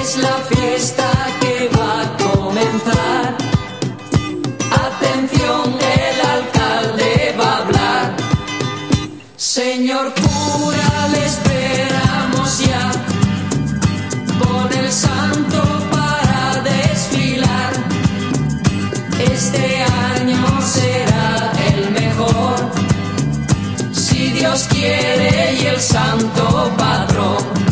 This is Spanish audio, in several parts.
es la fiesta que va a comenzar. Atención, el alcalde va a hablar. Señor cura, le esperamos ya, con el santo para desfilar. Este año será el mejor, si Dios quiere y el santo patrón.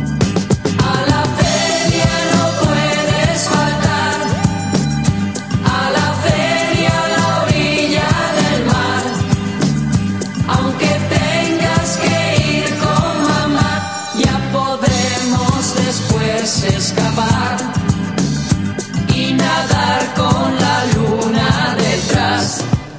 Escapar y nadar con la luna detrás,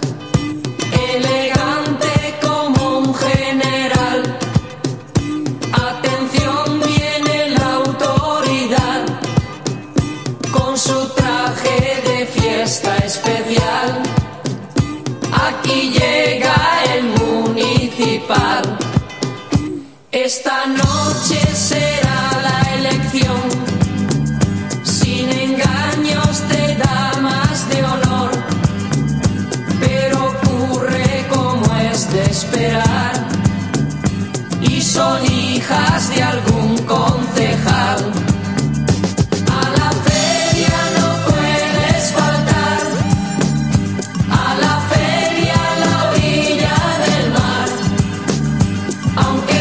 elegante como un general. Atención, viene la autoridad con su traje de fiesta especial. Aquí llega el municipal. Esta noche será la elección, sin engaños de damas de honor, pero ocurre como es de esperar, y son hijas de algún concejal. A la feria no puedes faltar, a la feria a la orilla del mar, aunque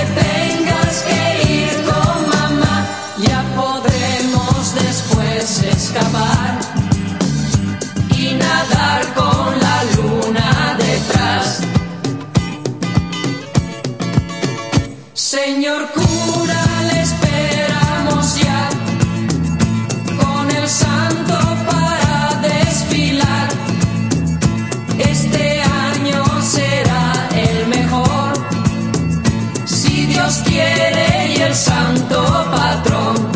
escapar y nadar con la luna detrás. Señor cura, le esperamos ya, con el santo para desfilar. Este año será el mejor, si Dios quiere y el santo patrón.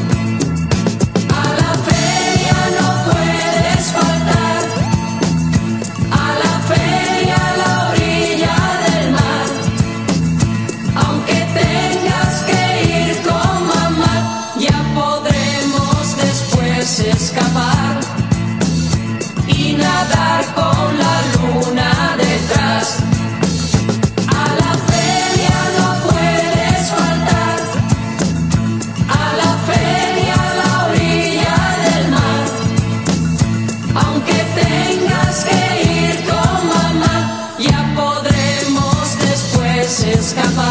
Escapar y nadar con la luna detrás. A la feria no puedes faltar, a la feria a la orilla del mar, aunque tengas que ir con mamá, ya podremos después escapar.